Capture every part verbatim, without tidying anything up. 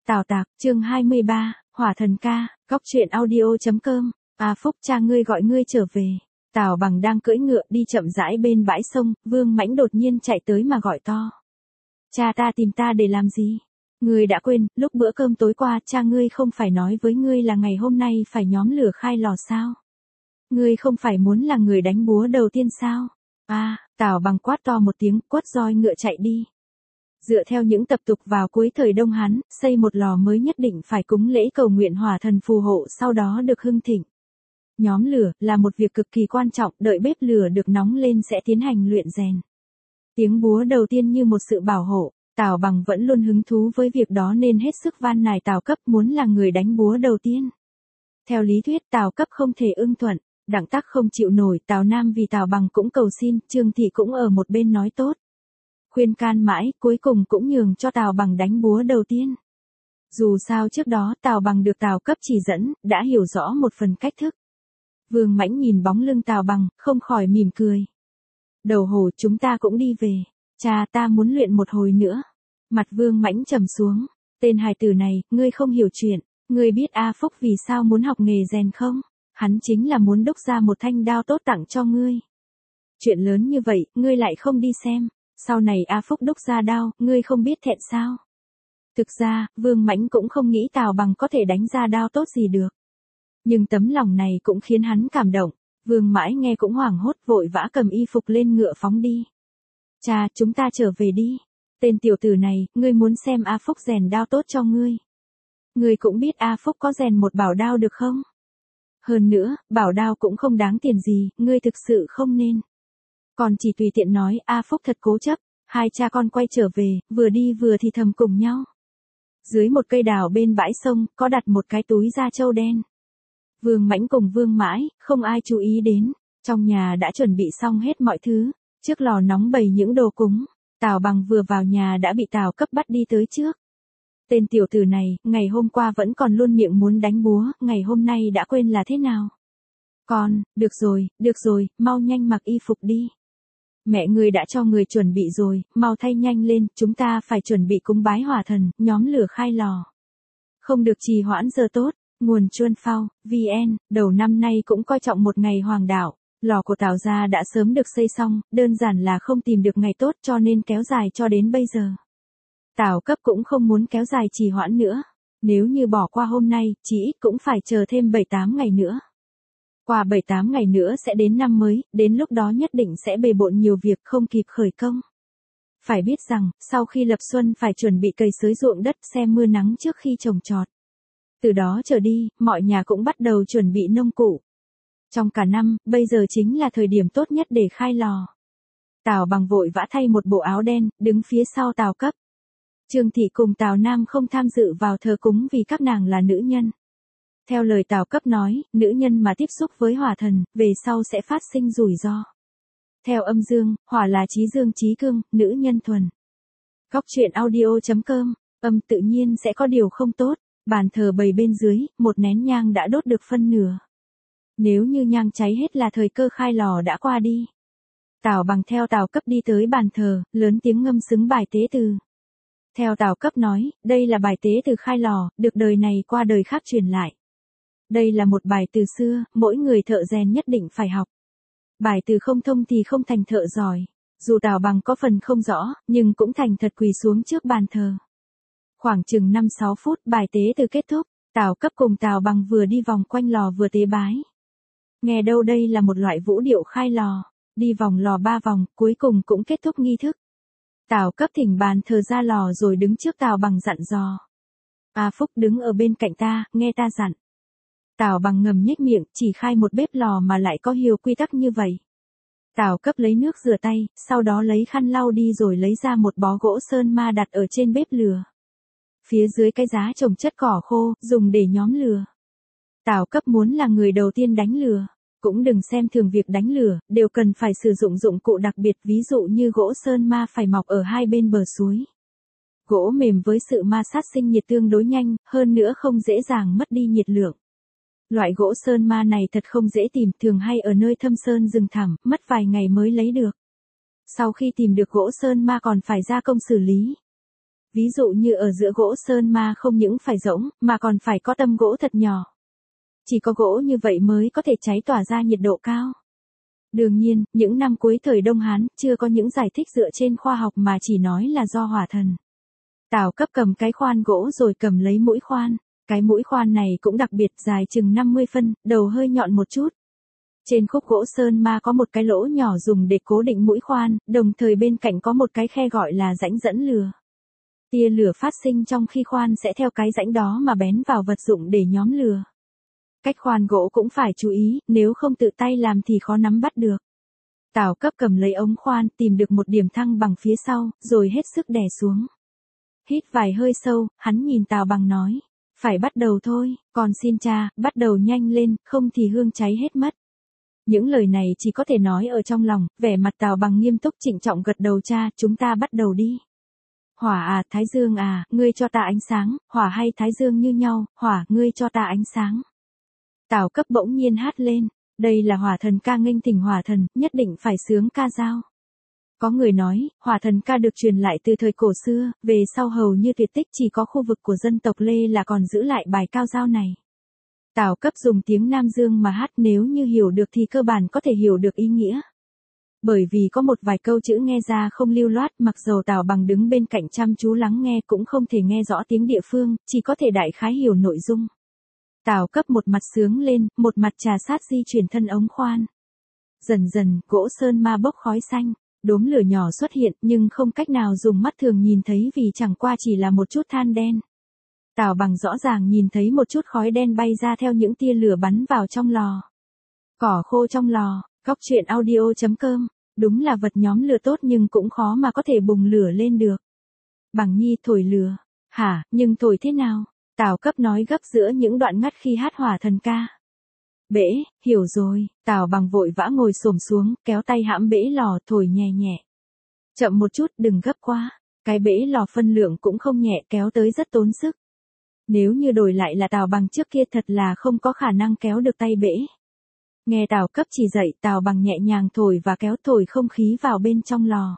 Tào Tạc, chương hai mươi ba, Hỏa Thần Ca, Góc Truyện Audio chấm com. A Phúc, cha ngươi gọi ngươi trở về. Tào Bằng đang cưỡi ngựa đi chậm rãi bên bãi sông, Vương Mãnh đột nhiên chạy tới mà gọi to. Cha ta tìm ta để làm gì? Ngươi đã quên, lúc bữa cơm tối qua cha ngươi không phải nói với ngươi là ngày hôm nay phải nhóm lửa khai lò sao? Ngươi không phải muốn là người đánh búa đầu tiên sao? À, Tào Bằng quát to một tiếng, quất roi ngựa chạy đi. Dựa theo những tập tục vào cuối thời Đông Hán, xây một lò mới nhất định phải cúng lễ cầu nguyện hỏa thần phù hộ sau đó được hưng thịnh. Nhóm lửa là một việc cực kỳ quan trọng, đợi bếp lửa được nóng lên sẽ tiến hành luyện rèn. Tiếng búa đầu tiên như một sự bảo hộ, Tào Bằng vẫn luôn hứng thú với việc đó nên hết sức van nài Tào Cấp muốn là người đánh búa đầu tiên. Theo lý thuyết Tào Cấp không thể ưng thuận, Đặng Tắc không chịu nổi, Tào Nam vì Tào Bằng cũng cầu xin, Trương Thị cũng ở một bên nói tốt. Khuyên can mãi, cuối cùng cũng nhường cho Tào Bằng đánh búa đầu tiên. Dù sao trước đó Tào Bằng được Tào Cấp chỉ dẫn, đã hiểu rõ một phần cách thức. Vương Mãnh nhìn bóng lưng Tào Bằng, không khỏi mỉm cười. Đầu hồ, chúng ta cũng đi về. Cha, ta muốn luyện một hồi nữa. Mặt Vương Mãnh trầm xuống. Tên hài tử này, ngươi không hiểu chuyện. Ngươi biết A Phúc vì sao muốn học nghề rèn không? Hắn chính là muốn đúc ra một thanh đao tốt tặng cho ngươi. Chuyện lớn như vậy, ngươi lại không đi xem. Sau này A Phúc đúc ra đao, ngươi không biết thẹn sao? Thực ra, Vương Mãnh cũng không nghĩ Tào Bằng có thể đánh ra đao tốt gì được. Nhưng tấm lòng này cũng khiến hắn cảm động. Vương Mãi nghe cũng hoảng hốt, vội vã cầm y phục lên ngựa phóng đi. Cha, chúng ta trở về đi. Tên tiểu tử này, ngươi muốn xem A Phúc rèn đao tốt cho ngươi. Ngươi cũng biết A Phúc có rèn một bảo đao được không? Hơn nữa, bảo đao cũng không đáng tiền gì, ngươi thực sự không nên. Còn chỉ tùy tiện nói, A Phúc thật cố chấp. Hai cha con quay trở về, vừa đi vừa thì thầm cùng nhau. Dưới một cây đào bên bãi sông, có đặt một cái túi da trâu đen. Vương Mãnh cùng Vương Mãi, không ai chú ý đến. Trong nhà đã chuẩn bị xong hết mọi thứ. Trước lò nóng bày những đồ cúng. Tào Bằng vừa vào nhà đã bị Tào Cấp bắt đi tới trước. Tên tiểu tử này, ngày hôm qua vẫn còn luôn miệng muốn đánh búa, ngày hôm nay đã quên là thế nào. Con, được rồi, được rồi, mau nhanh mặc y phục đi. Mẹ người đã cho người chuẩn bị rồi, mau thay nhanh lên, chúng ta phải chuẩn bị cúng bái hỏa thần, nhóm lửa khai lò. Không được trì hoãn giờ tốt. Nguồn Chuân Phao, vê en, đầu năm nay cũng coi trọng một ngày hoàng đạo. Lò của Tào gia đã sớm được xây xong, đơn giản là không tìm được ngày tốt cho nên kéo dài cho đến bây giờ. Tào Cấp cũng không muốn kéo dài trì hoãn nữa. Nếu như bỏ qua hôm nay, chỉ ít cũng phải chờ thêm bảy tám ngày nữa. Qua bảy tám ngày nữa sẽ đến năm mới, đến lúc đó nhất định sẽ bề bộn nhiều việc không kịp khởi công. Phải biết rằng, sau khi lập xuân phải chuẩn bị cày xới ruộng đất xem mưa nắng trước khi trồng trọt. Từ đó trở đi, mọi nhà cũng bắt đầu chuẩn bị nông cụ. Trong cả năm, bây giờ chính là thời điểm tốt nhất để khai lò. Tào Bằng vội vã thay một bộ áo đen, đứng phía sau Tào Cấp. Trương Thị cùng Tào Nam không tham dự vào thờ cúng vì các nàng là nữ nhân. Theo lời Tào Cấp nói, nữ nhân mà tiếp xúc với hỏa thần, về sau sẽ phát sinh rủi ro. Theo âm dương, hỏa là trí dương trí cương, nữ nhân thuần. Góc truyện audio chấm com, âm tự nhiên sẽ có điều không tốt. Bàn thờ bày bên dưới, một nén nhang đã đốt được phân nửa. Nếu như nhang cháy hết là thời cơ khai lò đã qua đi. Tào Bằng theo Tào Cấp đi tới bàn thờ, lớn tiếng ngâm xứng bài tế từ. Theo Tào Cấp nói, đây là bài tế từ khai lò, được đời này qua đời khác truyền lại. Đây là một bài từ xưa, mỗi người thợ rèn nhất định phải học. Bài từ không thông thì không thành thợ giỏi. Dù Tào Bằng có phần không rõ, nhưng cũng thành thật quỳ xuống trước bàn thờ. Khoảng chừng năm sáu phút bài tế từ kết thúc, Tào Cấp cùng Tào Bằng vừa đi vòng quanh lò vừa tế bái. Nghe đâu đây là một loại vũ điệu khai lò, đi vòng lò ba vòng, cuối cùng cũng kết thúc nghi thức. Tào Cấp thỉnh bàn thờ ra lò rồi đứng trước Tào Bằng dặn dò. A Phúc đứng ở bên cạnh ta, nghe ta dặn. Tào Bằng ngầm nhếch miệng, chỉ khai một bếp lò mà lại có nhiều quy tắc như vậy. Tào Cấp lấy nước rửa tay, sau đó lấy khăn lau đi rồi lấy ra một bó gỗ sơn ma đặt ở trên bếp lửa. Phía dưới cái giá trồng chất cỏ khô, dùng để nhóm lửa. Tào Cấp muốn là người đầu tiên đánh lửa. Cũng đừng xem thường việc đánh lửa, đều cần phải sử dụng dụng cụ đặc biệt, ví dụ như gỗ sơn ma phải mọc ở hai bên bờ suối. Gỗ mềm với sự ma sát sinh nhiệt tương đối nhanh, hơn nữa không dễ dàng mất đi nhiệt lượng. Loại gỗ sơn ma này thật không dễ tìm, thường hay ở nơi thâm sơn rừng thẳm, mất vài ngày mới lấy được. Sau khi tìm được gỗ sơn ma còn phải gia công xử lý. Ví dụ như ở giữa gỗ sơn ma không những phải rỗng, mà còn phải có tâm gỗ thật nhỏ. Chỉ có gỗ như vậy mới có thể cháy tỏa ra nhiệt độ cao. Đương nhiên, những năm cuối thời Đông Hán, chưa có những giải thích dựa trên khoa học mà chỉ nói là do hỏa thần. Tào Cấp cầm cái khoan gỗ rồi cầm lấy mũi khoan. Cái mũi khoan này cũng đặc biệt, dài chừng năm mươi phân, đầu hơi nhọn một chút. Trên khúc gỗ sơn ma có một cái lỗ nhỏ dùng để cố định mũi khoan, đồng thời bên cạnh có một cái khe gọi là rãnh dẫn lửa. Tia lửa phát sinh trong khi khoan sẽ theo cái rãnh đó mà bén vào vật dụng để nhóm lửa. Cách khoan gỗ cũng phải chú ý, nếu không tự tay làm thì khó nắm bắt được. Tào Cấp cầm lấy ống khoan, tìm được một điểm thăng bằng phía sau, rồi hết sức đè xuống. Hít vài hơi sâu, hắn nhìn Tào Bằng nói. Phải bắt đầu thôi, còn xin cha, bắt đầu nhanh lên, không thì hương cháy hết mất. Những lời này chỉ có thể nói ở trong lòng, vẻ mặt Tào Bằng nghiêm túc trịnh trọng gật đầu. Cha, chúng ta bắt đầu đi. Hỏa à, Thái Dương à, ngươi cho ta ánh sáng, hỏa hay Thái Dương như nhau, hỏa, ngươi cho ta ánh sáng. Tào Cấp bỗng nhiên hát lên, đây là hỏa thần ca nghênh thỉnh hỏa thần, nhất định phải sướng ca dao. Có người nói, hỏa thần ca được truyền lại từ thời cổ xưa, về sau hầu như tuyệt tích, chỉ có khu vực của dân tộc Lê là còn giữ lại bài cao dao này. Tào Cấp dùng tiếng Nam Dương mà hát, nếu như hiểu được thì cơ bản có thể hiểu được ý nghĩa. Bởi vì có một vài câu chữ nghe ra không lưu loát, mặc dầu Tào Bằng đứng bên cạnh chăm chú lắng nghe cũng không thể nghe rõ tiếng địa phương, chỉ có thể đại khái hiểu nội dung. Tào Cấp một mặt sướng lên, một mặt trà sát di chuyển thân ống khoan. Dần dần, gỗ sơn ma bốc khói xanh, đốm lửa nhỏ xuất hiện nhưng không cách nào dùng mắt thường nhìn thấy vì chẳng qua chỉ là một chút than đen. Tào Bằng rõ ràng nhìn thấy một chút khói đen bay ra theo những tia lửa bắn vào trong lò. Cỏ khô trong lò, Góc truyện audio chấm com, đúng là vật nhóm lửa tốt nhưng cũng khó mà có thể bùng lửa lên được. Bằng Nhi thổi lửa, hả, nhưng thổi thế nào? Tào Cấp nói gấp giữa những đoạn ngắt khi hát hỏa thần ca. Bể, hiểu rồi, Tào Bằng vội vã ngồi xổm xuống, kéo tay hãm bể lò thổi nhẹ nhẹ. Chậm một chút, đừng gấp quá, cái bể lò phân lượng cũng không nhẹ, kéo tới rất tốn sức. Nếu như đổi lại là Tào Bằng trước kia thật là không có khả năng kéo được tay bể. Nghe Tào Cấp chỉ dạy, Tào Bằng nhẹ nhàng thổi và kéo thổi không khí vào bên trong lò.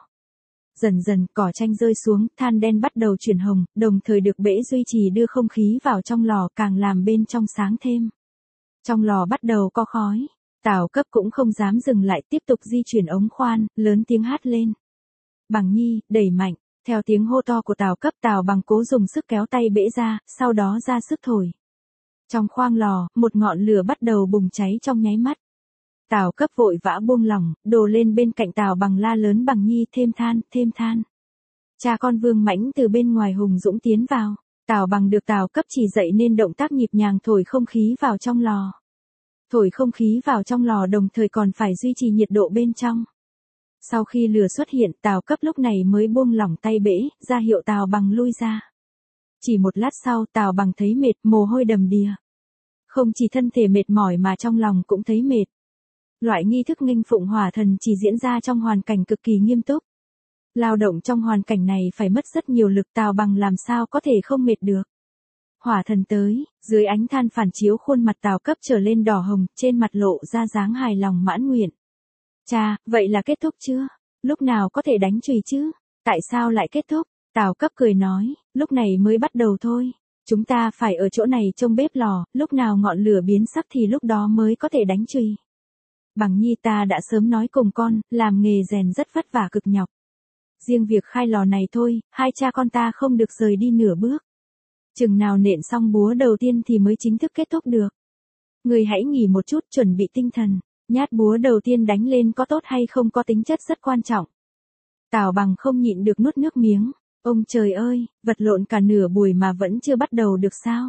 Dần dần, cỏ chanh rơi xuống, than đen bắt đầu chuyển hồng, đồng thời được bể duy trì đưa không khí vào trong lò, càng làm bên trong sáng thêm. Trong lò bắt đầu có khói, Tào Cấp cũng không dám dừng lại, tiếp tục di chuyển ống khoan, lớn tiếng hát lên. Bằng Nhi, đẩy mạnh, theo tiếng hô to của Tào Cấp, Tào Bằng cố dùng sức kéo tay bể ra, sau đó ra sức thổi. Trong khoang lò, một ngọn lửa bắt đầu bùng cháy trong nháy mắt. Tào Cấp vội vã buông lỏng, đổ lên bên cạnh Tào Bằng la lớn, Bằng Nhi, thêm than, thêm than. Cha con Vương Mãnh từ bên ngoài hùng dũng tiến vào. Tào Bằng được Tào Cấp chỉ dạy nên động tác nhịp nhàng thổi không khí vào trong lò. Thổi không khí vào trong lò đồng thời còn phải duy trì nhiệt độ bên trong. Sau khi lửa xuất hiện, Tào Cấp lúc này mới buông lỏng tay bể, ra hiệu Tào Bằng lui ra. Chỉ một lát sau, Tào Bằng thấy mệt, mồ hôi đầm đìa. Không chỉ thân thể mệt mỏi mà trong lòng cũng thấy mệt. Loại nghi thức nghênh phụng hỏa thần chỉ diễn ra trong hoàn cảnh cực kỳ nghiêm túc. Lao động trong hoàn cảnh này phải mất rất nhiều lực, Tào Bằng làm sao có thể không mệt được. Hỏa thần tới, dưới ánh than phản chiếu khuôn mặt Tào Cấp trở lên đỏ hồng, trên mặt lộ ra dáng hài lòng mãn nguyện. Cha, vậy là kết thúc chưa? Lúc nào có thể đánh chùy chứ? Tại sao lại kết thúc? Tào Cấp cười nói, lúc này mới bắt đầu thôi. Chúng ta phải ở chỗ này trông bếp lò, lúc nào ngọn lửa biến sắc thì lúc đó mới có thể đánh chùy. Bằng Nhi, ta đã sớm nói cùng con, làm nghề rèn rất vất vả cực nhọc. Riêng việc khai lò này thôi, hai cha con ta không được rời đi nửa bước. Chừng nào nện xong búa đầu tiên thì mới chính thức kết thúc được. Người hãy nghỉ một chút, chuẩn bị tinh thần. Nhát búa đầu tiên đánh lên có tốt hay không có tính chất rất quan trọng. Tào Bằng không nhịn được nuốt nước miếng. Ông trời ơi, vật lộn cả nửa buổi mà vẫn chưa bắt đầu được sao?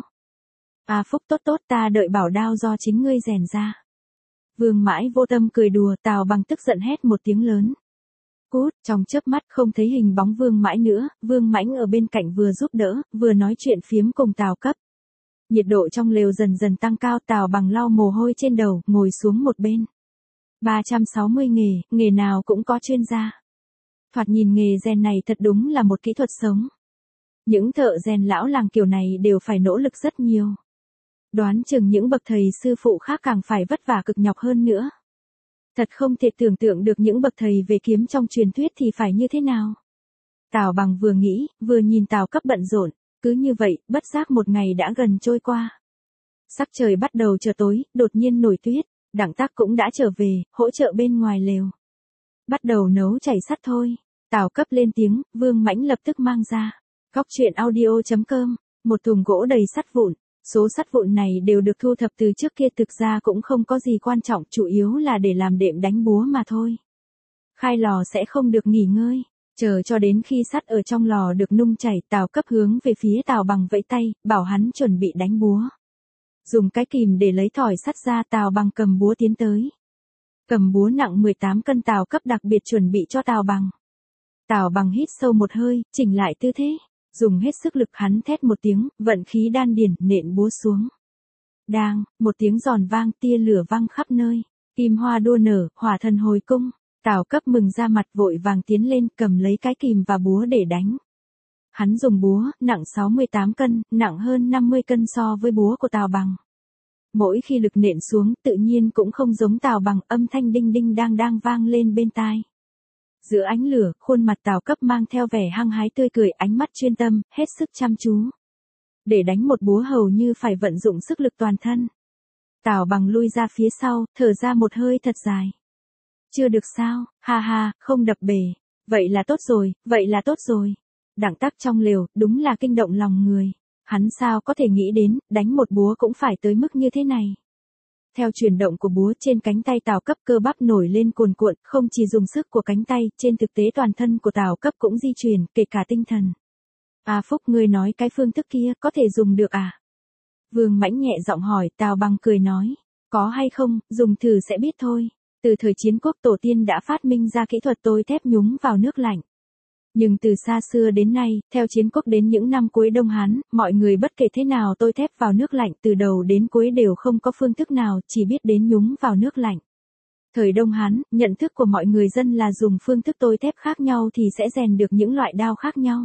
À Phúc, tốt tốt, ta đợi bảo đao do chính ngươi rèn ra. Vương Mãi vô tâm cười đùa, Tào Bằng tức giận hét một tiếng lớn. Cút, trong chớp mắt không thấy hình bóng Vương Mãi nữa, Vương Mãnh ở bên cạnh vừa giúp đỡ, vừa nói chuyện phiếm cùng Tào Cấp. Nhiệt độ trong lều dần dần tăng cao, Tào Bằng lau mồ hôi trên đầu, ngồi xuống một bên. ba trăm sáu mươi nghề, nghề nào cũng có chuyên gia. Thoạt nhìn nghề rèn này thật đúng là một kỹ thuật sống. Những thợ rèn lão làng kiểu này đều phải nỗ lực rất nhiều. Đoán chừng những bậc thầy sư phụ khác càng phải vất vả cực nhọc hơn nữa. Thật không thể tưởng tượng được những bậc thầy về kiếm trong truyền thuyết thì phải như thế nào. Tào Bằng vừa nghĩ, vừa nhìn Tào Cấp bận rộn, cứ như vậy, bất giác một ngày đã gần trôi qua. Sắc trời bắt đầu trở tối, đột nhiên nổi tuyết, Đặng Tác cũng đã trở về, hỗ trợ bên ngoài lều. Bắt đầu nấu chảy sắt thôi. Tào Cấp lên tiếng, Vương Mãnh lập tức mang ra. Góc truyện audio chấm com, một thùng gỗ đầy sắt vụn. Số sắt vụn này đều được thu thập từ trước kia, thực ra cũng không có gì quan trọng, chủ yếu là để làm đệm đánh búa mà thôi. Khai lò sẽ không được nghỉ ngơi, chờ cho đến khi sắt ở trong lò được nung chảy, Tào Cấp hướng về phía Tào Bằng vẫy tay, bảo hắn chuẩn bị đánh búa. Dùng cái kìm để lấy thỏi sắt ra, Tào Bằng cầm búa tiến tới. Cầm búa nặng mười tám cân, Tào Cấp đặc biệt chuẩn bị cho Tào Bằng. Tào Bằng hít sâu một hơi, chỉnh lại tư thế, dùng hết sức lực, hắn thét một tiếng, vận khí đan điền, nện búa xuống. Đang, một tiếng giòn vang, tia lửa văng khắp nơi, kim hoa đua nở, hỏa thần hồi cung. Tào Cấp mừng ra mặt, vội vàng tiến lên, cầm lấy cái kìm và búa để đánh. Hắn dùng búa, nặng sáu mươi tám cân, nặng hơn năm mươi cân so với búa của Tào Bằng. Mỗi khi lực nện xuống, tự nhiên cũng không giống Tào Bằng, âm thanh đinh đinh đang đang vang lên bên tai. Giữa ánh lửa, khuôn mặt Tào Cấp mang theo vẻ hăng hái tươi cười, ánh mắt chuyên tâm, hết sức chăm chú. Để đánh một búa hầu như phải vận dụng sức lực toàn thân. Tào Bằng lui ra phía sau, thở ra một hơi thật dài. Chưa được sao, ha ha, không đập bể. Vậy là tốt rồi, vậy là tốt rồi. Đặng Tác trong lều, đúng là kinh động lòng người. Hắn sao có thể nghĩ đến, đánh một búa cũng phải tới mức như thế này. Theo chuyển động của búa trên cánh tay Tào Cấp, cơ bắp nổi lên cuồn cuộn, không chỉ dùng sức của cánh tay, trên thực tế toàn thân của Tào Cấp cũng di chuyển, kể cả tinh thần. À Phúc, ngươi nói cái phương thức kia, có thể dùng được à? Vương Mãnh nhẹ giọng hỏi, Tào Bằng cười nói, có hay không, dùng thử sẽ biết thôi. Từ thời chiến quốc, tổ tiên đã phát minh ra kỹ thuật tôi thép nhúng vào nước lạnh. Nhưng từ xa xưa đến nay, theo chiến quốc đến những năm cuối Đông Hán, mọi người bất kể thế nào tôi thép vào nước lạnh, từ đầu đến cuối đều không có phương thức nào, chỉ biết đến nhúng vào nước lạnh. Thời Đông Hán, nhận thức của mọi người dân là dùng phương thức tôi thép khác nhau thì sẽ rèn được những loại đao khác nhau.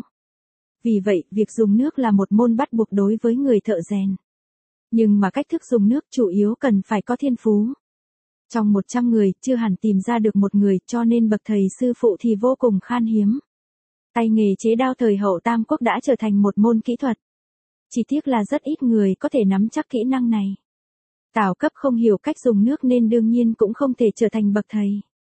Vì vậy, việc dùng nước là một môn bắt buộc đối với người thợ rèn. Nhưng mà cách thức dùng nước chủ yếu cần phải có thiên phú. Trong một trăm người, chưa hẳn tìm ra được một người, cho nên bậc thầy sư phụ thì vô cùng khan hiếm. Tay nghề chế đao thời hậu Tam Quốc đã trở thành một môn kỹ thuật. Chỉ tiếc là rất ít người có thể nắm chắc kỹ năng này. Tào Cấp không hiểu cách dùng nước nên đương nhiên cũng không thể trở thành bậc thầy.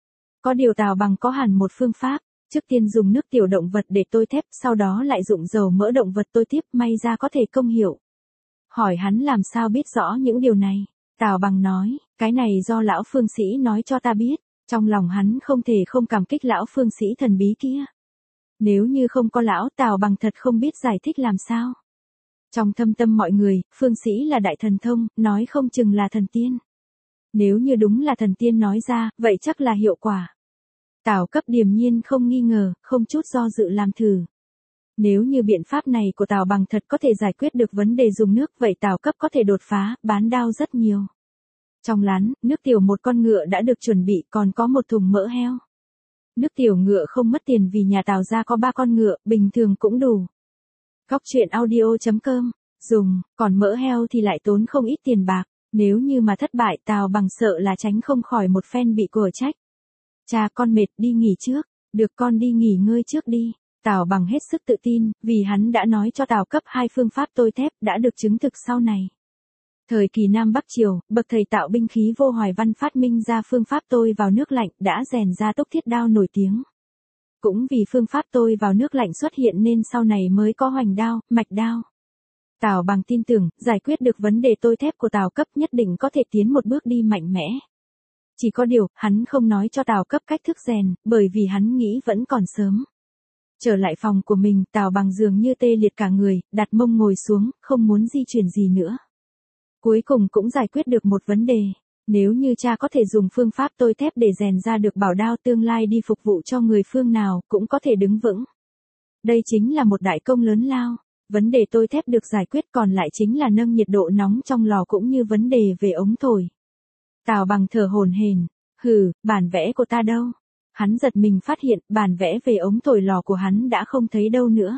Có điều Tào Bằng có hẳn một phương pháp, trước tiên dùng nước tiểu động vật để tôi thép, sau đó lại dụng dầu mỡ động vật tôi tiếp, may ra có thể công hiệu. Hỏi hắn làm sao biết rõ những điều này, Tào Bằng nói, cái này do lão phương sĩ nói cho ta biết, trong lòng hắn không thể không cảm kích lão phương sĩ thần bí kia. Nếu như không có lão, Tào Bằng thật không biết giải thích làm sao. Trong thâm tâm mọi người, phương sĩ là đại thần thông, nói không chừng là thần tiên. Nếu như đúng là thần tiên nói ra, vậy chắc là hiệu quả. Tào Cấp điềm nhiên không nghi ngờ, không chút do dự làm thử. Nếu như biện pháp này của Tào Bằng thật có thể giải quyết được vấn đề dùng nước, vậy Tào Cấp có thể đột phá, bán đao rất nhiều. Trong lán, nước tiểu một con ngựa đã được chuẩn bị, còn có một thùng mỡ heo. Nước tiểu ngựa không mất tiền vì nhà Tào gia có ba con ngựa, bình thường cũng đủ. Góc truyện audio chấm com, dùng, còn mỡ heo thì lại tốn không ít tiền bạc, nếu như mà thất bại Tào Bằng sợ là tránh không khỏi một phen bị cổ trách. Cha con mệt, đi nghỉ trước, được con đi nghỉ ngơi trước đi. Tào Bằng hết sức tự tin, vì hắn đã nói cho Tào Cấp hai phương pháp tôi thép đã được chứng thực sau này. Thời kỳ Nam Bắc Triều, bậc thầy tạo binh khí Vô Hoài Văn phát minh ra phương pháp tôi vào nước lạnh đã rèn ra tốc thiết đao nổi tiếng. Cũng vì phương pháp tôi vào nước lạnh xuất hiện nên sau này mới có hoành đao, mạch đao. Tào Bằng tin tưởng, giải quyết được vấn đề tôi thép của Tào Cấp nhất định có thể tiến một bước đi mạnh mẽ. Chỉ có điều, hắn không nói cho Tào Cấp cách thức rèn, bởi vì hắn nghĩ vẫn còn sớm. Trở lại phòng của mình, Tào Bằng dường như tê liệt cả người, đặt mông ngồi xuống, không muốn di chuyển gì nữa. Cuối cùng cũng giải quyết được một vấn đề. Nếu như cha có thể dùng phương pháp tôi thép để rèn ra được bảo đao, tương lai đi phục vụ cho người phương nào cũng có thể đứng vững. Đây chính là một đại công lớn lao. Vấn đề tôi thép được giải quyết, còn lại chính là nâng nhiệt độ nóng trong lò cũng như vấn đề về ống thổi. Tào Bằng thở hổn hển, hừ, bản vẽ của ta đâu? Hắn giật mình phát hiện bản vẽ về ống thổi lò của hắn đã không thấy đâu nữa.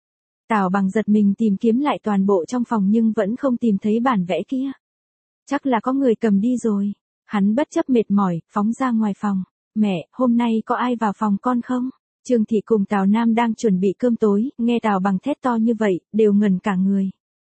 Tào Bằng giật mình tìm kiếm lại toàn bộ trong phòng nhưng vẫn không tìm thấy bản vẽ kia. Chắc là có người cầm đi rồi. Hắn bất chấp mệt mỏi, phóng ra ngoài phòng. Mẹ, hôm nay có ai vào phòng con không? Trương Thị cùng Tào Nam đang chuẩn bị cơm tối, nghe Tào Bằng thét to như vậy, đều ngẩn cả người.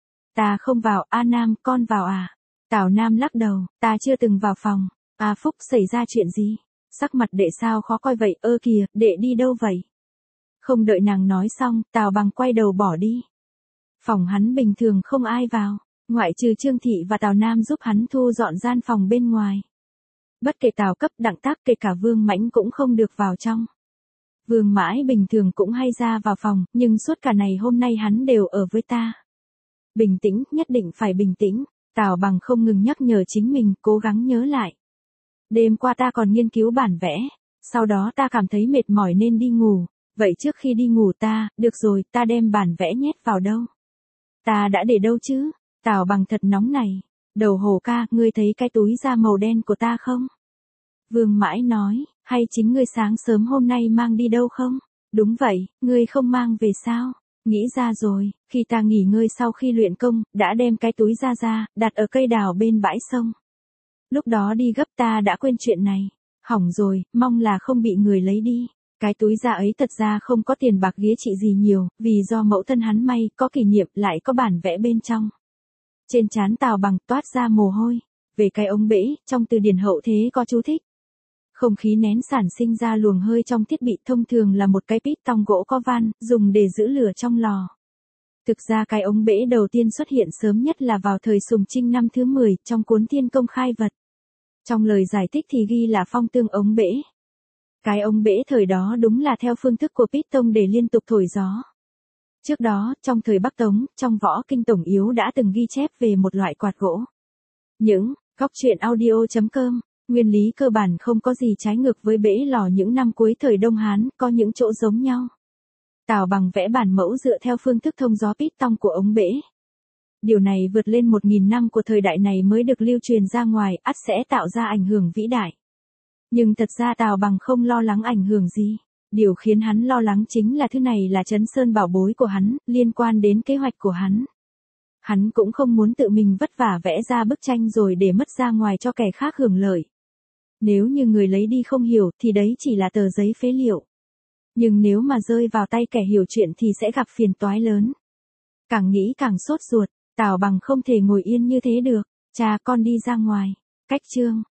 Ta không vào, A Nam, con vào à? Tào Nam lắc đầu, ta chưa từng vào phòng. A Phúc, xảy ra chuyện gì? Sắc mặt đệ sao khó coi vậy, ơ kìa, đệ đi đâu vậy? Không đợi nàng nói xong, Tào Bằng quay đầu bỏ đi. Phòng hắn bình thường không ai vào, ngoại trừ Trương Thị và Tào Nam giúp hắn thu dọn gian phòng bên ngoài. Bất kể Tào Cấp, Đặng Tác, kể cả Vương Mãnh cũng không được vào trong. Vương Mãi bình thường cũng hay ra vào phòng, nhưng suốt cả ngày hôm nay hắn đều ở với ta. Bình tĩnh, nhất định phải bình tĩnh. Tào Bằng không ngừng nhắc nhở chính mình, cố gắng nhớ lại. Đêm qua ta còn nghiên cứu bản vẽ, sau đó ta cảm thấy mệt mỏi nên đi ngủ, vậy trước khi đi ngủ ta, được rồi, ta đem bản vẽ nhét vào đâu? Ta đã để đâu chứ? Tào Bằng thật nóng này. Đầu hồ ca, ngươi thấy cái túi da màu đen của ta không? Vương Mãi nói, hay chính ngươi sáng sớm hôm nay mang đi đâu không? Đúng vậy, ngươi không mang về sao? Nghĩ ra rồi, khi ta nghỉ ngơi sau khi luyện công, đã đem cái túi da ra, đặt ở cây đào bên bãi sông. Lúc đó đi gấp ta đã quên chuyện này. Hỏng rồi, mong là không bị người lấy đi. Cái túi da ấy thật ra không có tiền bạc ghía trị gì nhiều, vì do mẫu thân hắn may, có kỷ niệm, lại có bản vẽ bên trong. Trên trán Tào Bằng toát ra mồ hôi. Về cái ống bể, trong từ điển hậu thế có chú thích. Không khí nén sản sinh ra luồng hơi trong thiết bị thông thường là một cái piston gỗ có van, dùng để giữ lửa trong lò. Thực ra cái ống bể đầu tiên xuất hiện sớm nhất là vào thời Sùng Trinh năm thứ mười, trong cuốn Thiên Công Khai Vật. Trong lời giải thích thì ghi là phong tương ống bể. Cái ống bể thời đó đúng là theo phương thức của piston để liên tục thổi gió. Trước đó, trong thời Bắc Tống, trong Võ Kinh Tổng Yếu đã từng ghi chép về một loại quạt gỗ. Những góc truyện audio chấm com. Nguyên lý cơ bản không có gì trái ngược với bể lò những năm cuối thời Đông Hán, có những chỗ giống nhau. Tào Bằng vẽ bản mẫu dựa theo phương thức thông gió piston của ống bể. Điều này vượt lên một nghìn năm của thời đại này mới được lưu truyền ra ngoài, ắt sẽ tạo ra ảnh hưởng vĩ đại. Nhưng thật ra Tào Bằng không lo lắng ảnh hưởng gì. Điều khiến hắn lo lắng chính là thứ này là Trấn Sơn bảo bối của hắn, liên quan đến kế hoạch của hắn. Hắn cũng không muốn tự mình vất vả vẽ ra bức tranh rồi để mất ra ngoài cho kẻ khác hưởng lợi. Nếu như người lấy đi không hiểu thì đấy chỉ là tờ giấy phế liệu. Nhưng nếu mà rơi vào tay kẻ hiểu chuyện thì sẽ gặp phiền toái lớn. Càng nghĩ càng sốt ruột, Tào Bằng không thể ngồi yên như thế được. Cha, con đi ra ngoài. Cách chương.